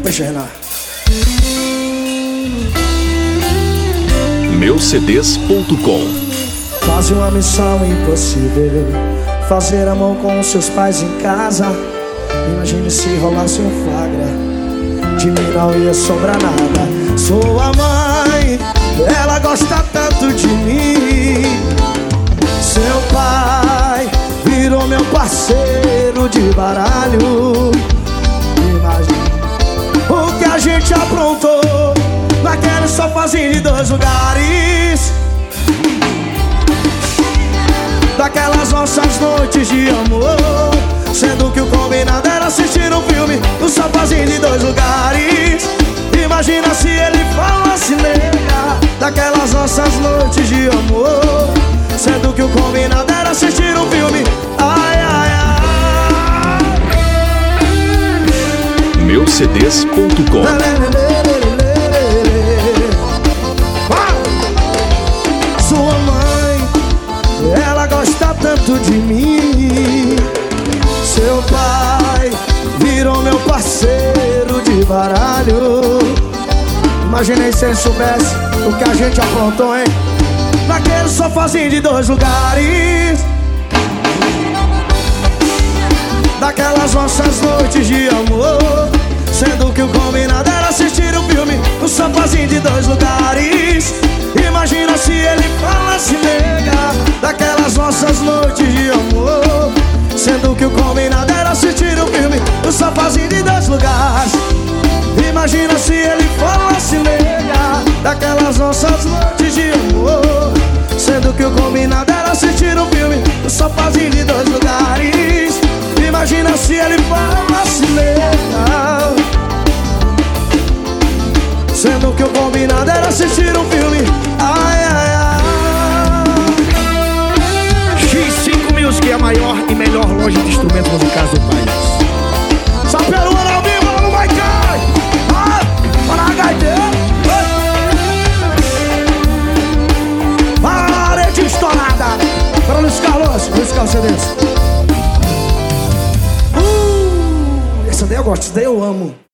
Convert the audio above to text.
Peixe Renan. Meucds.com. Quase uma missão impossível, fazer amor com seus pais em casa. Imagine se rolasse um flagra, de mim não ia sobrar nada. Sua mãe, ela gosta tanto de mim. Seu pai virou meu parceiro de baralho. Imagine o que a gente aprontou naquele sofazinho de 2 lugares, daquelas nossas noites de amor, sendo que o combinado era assistir um filme no sofazinho de 2 lugares. Imagina se ele falasse nega, daquelas nossas noites de amor, sendo que o combinado era assistir um filme. Ai, ai, ai. Meucds.com. Sua mãe, ela gosta tanto de mim. Seu pai virou meu parceiro de baralho. Imaginei se ele soubesse o que a gente aprontou, hein? Naquele sofazinho de 2 lugares, daquelas nossas noites de amor, sendo que o combinado era assistir um filme no sofazinho de 2 lugares. Imagina se ele falasse nega, daquelas nossas noites de amor, sendo que o combinado era assistir um filme no sofazinho de 2 lugares. Imagina se ele falasse nega, daquelas nossas noites de amor, sendo que o combinado era assistir um filme no sofazinho de 2 lugares. Imagina se ele falasse nega, sendo que o combinado era assistir um filme. Ai, ai, ai. X5 Music é a maior e melhor loja de instrumentos musicais do país. Saperuana ao vivo, ela não vai cair. Para a gaiteira. Parede estourada. Para Luiz Carlos CDs. Essa daí eu gosto, essa daí eu amo.